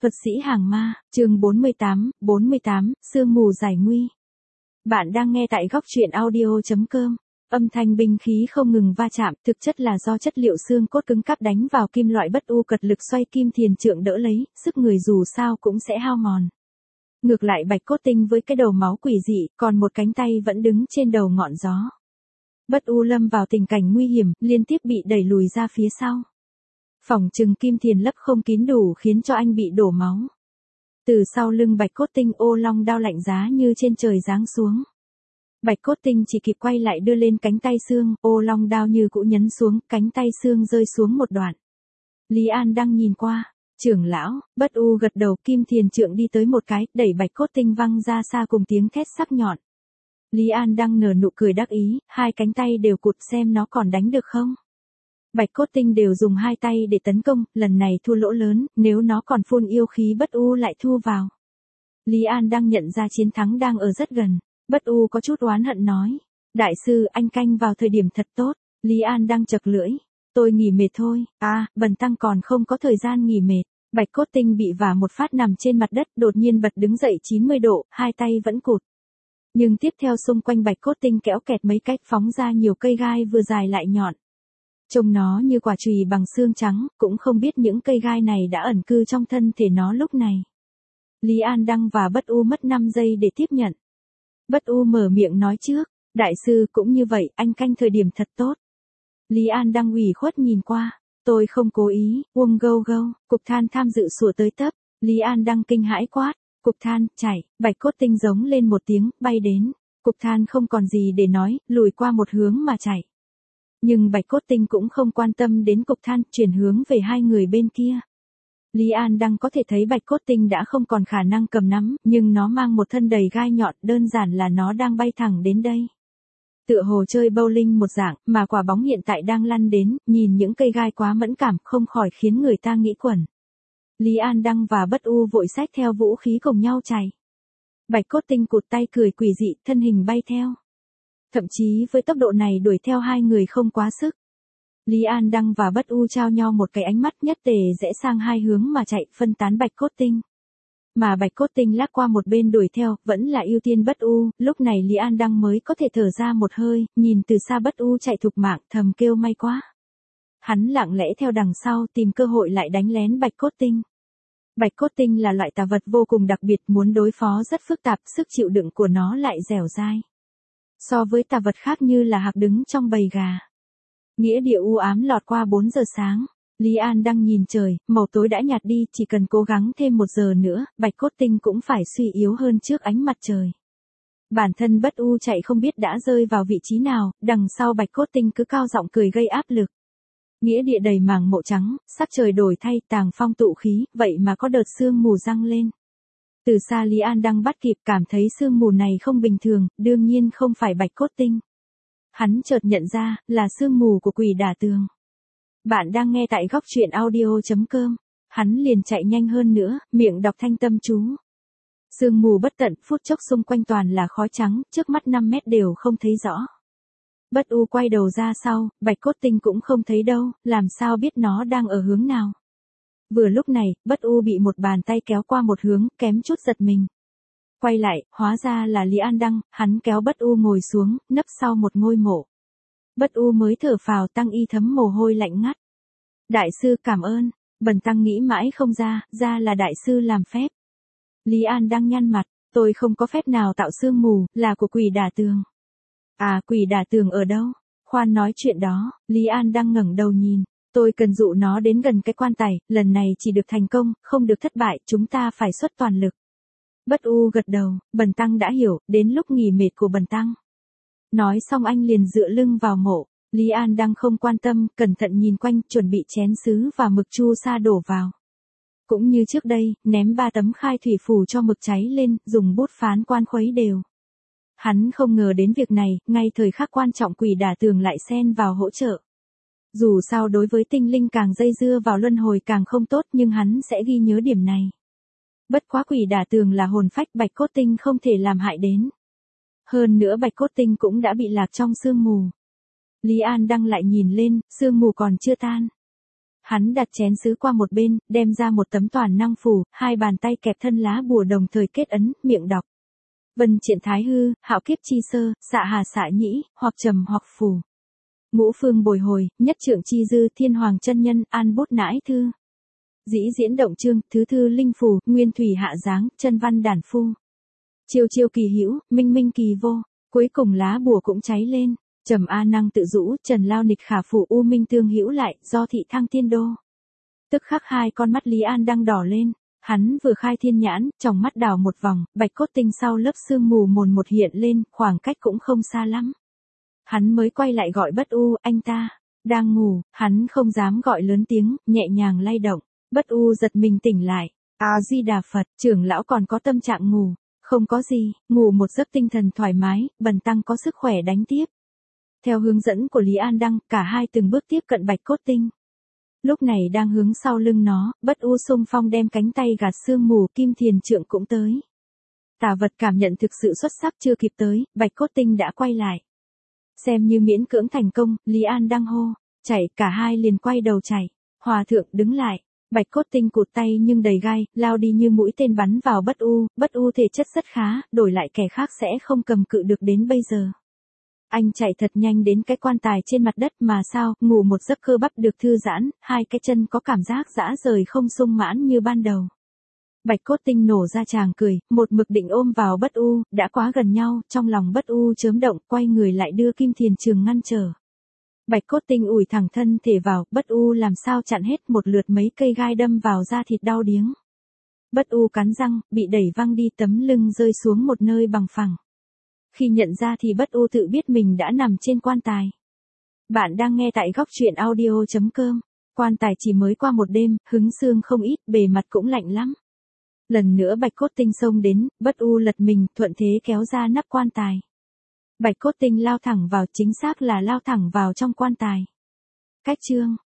Thuật sĩ hàng ma, chương 48, sương mù giải nguy. Bạn đang nghe tại góc truyện audio.com. Âm thanh binh khí không ngừng va chạm, thực chất là do chất liệu xương cốt cứng cáp đánh vào kim loại bất u cật lực xoay kim thiền trượng đỡ lấy, sức người dù sao cũng sẽ hao mòn. Ngược lại bạch cốt tinh với cái đầu máu quỷ dị, còn một cánh tay vẫn đứng trên đầu ngọn gió. Bất u lâm vào tình cảnh nguy hiểm, liên tiếp bị đẩy lùi ra phía sau. Phỏng chừng kim thiền lấp không kín đủ khiến cho anh bị đổ máu. Từ sau lưng bạch cốt tinh ô long đao lạnh giá như trên trời giáng xuống. Bạch cốt tinh chỉ kịp quay lại đưa lên cánh tay xương, ô long đao như cũ nhấn xuống, cánh tay xương rơi xuống một đoạn. Lý An đang nhìn qua, trưởng lão, bất u gật đầu, kim thiền trượng đi tới một cái, đẩy bạch cốt tinh văng ra xa cùng tiếng thét sắc nhọn. Lý An đang nở nụ cười đắc ý, hai cánh tay đều cụt xem nó còn đánh được không. Bạch cốt tinh đều dùng hai tay để tấn công, lần này thua lỗ lớn, nếu nó còn phun yêu khí bất u lại thu vào. Lý An đang nhận ra chiến thắng đang ở rất gần, bất u có chút oán hận nói. Đại sư anh canh vào thời điểm thật tốt, Lý An đang chật lưỡi. Tôi nghỉ mệt thôi, bần tăng còn không có thời gian nghỉ mệt. Bạch cốt tinh bị vả một phát nằm trên mặt đất đột nhiên bật đứng dậy 90 độ, hai tay vẫn cụt. Nhưng tiếp theo xung quanh bạch cốt tinh kéo kẹt mấy cách phóng ra nhiều cây gai vừa dài lại nhọn. Trông nó như quả chùy bằng xương trắng, cũng không biết những cây gai này đã ẩn cư trong thân thể nó lúc này. Lý An Đăng và Bất U mất 5 giây để tiếp nhận. Bất U mở miệng nói trước, đại sư cũng như vậy, anh canh thời điểm thật tốt. Lý An Đăng ủy khuất nhìn qua, tôi không cố ý, uông gâu gâu, cục than tham dự sủa tới tấp, Lý An Đăng kinh hãi quát, cục than, chảy, bạch cốt tinh giống lên một tiếng, bay đến, cục than không còn gì để nói, lùi qua một hướng mà chạy. Nhưng bạch cốt tinh cũng không quan tâm đến cục than, chuyển hướng về hai người bên kia. Lý An Đăng có thể thấy bạch cốt tinh đã không còn khả năng cầm nắm, nhưng nó mang một thân đầy gai nhọn, đơn giản là nó đang bay thẳng đến đây. Tựa hồ chơi bowling một dạng, mà quả bóng hiện tại đang lăn đến, nhìn những cây gai quá mẫn cảm, không khỏi khiến người ta nghĩ quẩn. Lý An Đăng và Bất U vội xách theo vũ khí cùng nhau chạy. Bạch cốt tinh cụt tay cười quỷ dị, thân hình bay theo. Thậm chí với tốc độ này đuổi theo hai người không quá sức. Lý An Đăng và Bất U trao nhau một cái ánh mắt nhất tề rẽ sang hai hướng mà chạy, phân tán bạch cốt tinh. Mà bạch cốt tinh lắc qua một bên đuổi theo, vẫn là ưu tiên Bất U, lúc này Lý An Đăng mới có thể thở ra một hơi, nhìn từ xa Bất U chạy thục mạng, thầm kêu may quá. Hắn lặng lẽ theo đằng sau tìm cơ hội lại đánh lén bạch cốt tinh. Bạch cốt tinh là loại tà vật vô cùng đặc biệt, muốn đối phó rất phức tạp, sức chịu đựng của nó lại dẻo dai. So với tà vật khác như là hạc đứng trong bầy gà. Nghĩa địa u ám lọt qua 4 giờ sáng. Lý An đang nhìn trời, màu tối đã nhạt đi, chỉ cần cố gắng thêm 1 giờ nữa, bạch cốt tinh cũng phải suy yếu hơn trước ánh mặt trời. Bản thân Bất U chạy không biết đã rơi vào vị trí nào, đằng sau bạch cốt tinh cứ cao giọng cười gây áp lực. Nghĩa địa đầy màng mộ trắng, sắc trời đổi thay, tàng phong tụ khí, vậy mà có đợt sương mù răng lên. Từ xa Lý An đang bắt kịp, cảm thấy sương mù này không bình thường, đương nhiên không phải bạch cốt tinh. Hắn chợt nhận ra, là sương mù của quỷ đả tường. Bạn đang nghe tại góc truyện audio.com. Hắn liền chạy nhanh hơn nữa, miệng đọc thanh tâm chú. Sương mù bất tận, phút chốc xung quanh toàn là khói trắng, trước mắt 5 mét đều không thấy rõ. Bất U quay đầu ra sau, bạch cốt tinh cũng không thấy đâu, làm sao biết nó đang ở hướng nào. Vừa lúc này, Bất U bị một bàn tay kéo qua một hướng, kém chút giật mình. Quay lại, hóa ra là Lý An Đăng, hắn kéo Bất U ngồi xuống, nấp sau một ngôi mộ. Bất U mới thở phào, tăng y thấm mồ hôi lạnh ngắt. Đại sư cảm ơn, bần tăng nghĩ mãi không ra là đại sư làm phép. Lý An Đăng nhăn mặt, tôi không có phép nào tạo sương mù, là của quỷ đả tường. Quỷ đả tường ở đâu? Khoan nói chuyện đó, Lý An Đăng ngẩng đầu nhìn. Tôi cần dụ nó đến gần cái quan tài, lần này chỉ được thành công, không được thất bại, chúng ta phải xuất toàn lực. Bất U gật đầu, bần tăng đã hiểu, đến lúc nghỉ mệt của bần tăng. Nói xong anh liền dựa lưng vào mộ, Lý An Đăng không quan tâm, cẩn thận nhìn quanh, chuẩn bị chén sứ và mực chu sa đổ vào. Cũng như trước đây, ném 3 tấm khai thủy phù cho mực cháy lên, dùng bút phán quan khuấy đều. Hắn không ngờ đến việc này, ngay thời khắc quan trọng quỷ đả tường lại xen vào hỗ trợ. Dù sao đối với tinh linh càng dây dưa vào luân hồi càng không tốt, nhưng hắn sẽ ghi nhớ điểm này. Bất quá quỷ đả tường là hồn phách, bạch cốt tinh không thể làm hại đến. Hơn nữa bạch cốt tinh cũng đã bị lạc trong sương mù. Lý An Đăng lại nhìn lên, sương mù còn chưa tan. Hắn đặt chén sứ qua một bên, đem ra một tấm toàn năng phù, hai bàn tay kẹp thân lá bùa đồng thời kết ấn, miệng đọc. Vân triển thái hư, hạo kiếp chi sơ, xạ hà xạ nhĩ, hoặc trầm hoặc phù. Ngũ phương bồi hồi, nhất trượng chi dư, thiên hoàng chân nhân, an bút nãi thư. Dĩ diễn động chương, thứ thư linh phù, nguyên thủy hạ dáng, chân văn đản phu. Chiêu chiêu kỳ hữu, minh minh kỳ vô. Cuối cùng lá bùa cũng cháy lên. Trầm A năng tự rũ, trần lao nịch khả phủ u minh tương hữu lại, do thị thăng tiên đô. Tức khắc hai con mắt Lý An đang đỏ lên. Hắn vừa khai thiên nhãn, trong mắt đảo một vòng, bạch cốt tinh sau lớp sương mù mồn một hiện lên, khoảng cách cũng không xa lắm. Hắn mới quay lại gọi Bất U, anh ta. Đang ngủ, hắn không dám gọi lớn tiếng, nhẹ nhàng lay động. Bất U giật mình tỉnh lại. A-di-đà Phật, trưởng lão còn có tâm trạng ngủ. Không có gì, ngủ một giấc tinh thần thoải mái, bần tăng có sức khỏe đánh tiếp. Theo hướng dẫn của Lý An Đăng, cả hai từng bước tiếp cận bạch cốt tinh. Lúc này đang hướng sau lưng nó, Bất U xung phong đem cánh tay gạt sương mù, Kim Thiền Trượng cũng tới. Tà vật cảm nhận thực sự xuất sắc chưa kịp tới, bạch cốt tinh đã quay lại. Xem như miễn cưỡng thành công, Lý An Đăng hô, chạy, cả hai liền quay đầu chạy. Hòa thượng đứng lại, bạch cốt tinh cụt tay nhưng đầy gai, lao đi như mũi tên bắn vào Bất U thể chất rất khá, đổi lại kẻ khác sẽ không cầm cự được đến bây giờ. Anh chạy thật nhanh đến cái quan tài trên mặt đất mà sao, ngủ một giấc cơ bắp được thư giãn, hai cái chân có cảm giác dã rời không sung mãn như ban đầu. Bạch cốt tinh nổ ra chàng cười, một mực định ôm vào Bất U, đã quá gần nhau, trong lòng Bất U chớm động, quay người lại đưa Kim Thiền Trường ngăn trở. Bạch cốt tinh ủi thẳng thân thể vào, Bất U làm sao chặn hết một lượt mấy cây gai đâm vào da thịt đau điếng. Bất U cắn răng, bị đẩy văng đi tấm lưng rơi xuống một nơi bằng phẳng. Khi nhận ra thì Bất U tự biết mình đã nằm trên quan tài. Bạn đang nghe tại góc truyện audio.com. Quan tài chỉ mới qua một đêm, hứng xương không ít, bề mặt cũng lạnh lắm. Lần nữa bạch cốt tinh xông đến, Bất U lật mình, thuận thế kéo ra nắp quan tài. Bạch cốt tinh lao thẳng vào, chính xác là lao thẳng vào trong quan tài. Cách chương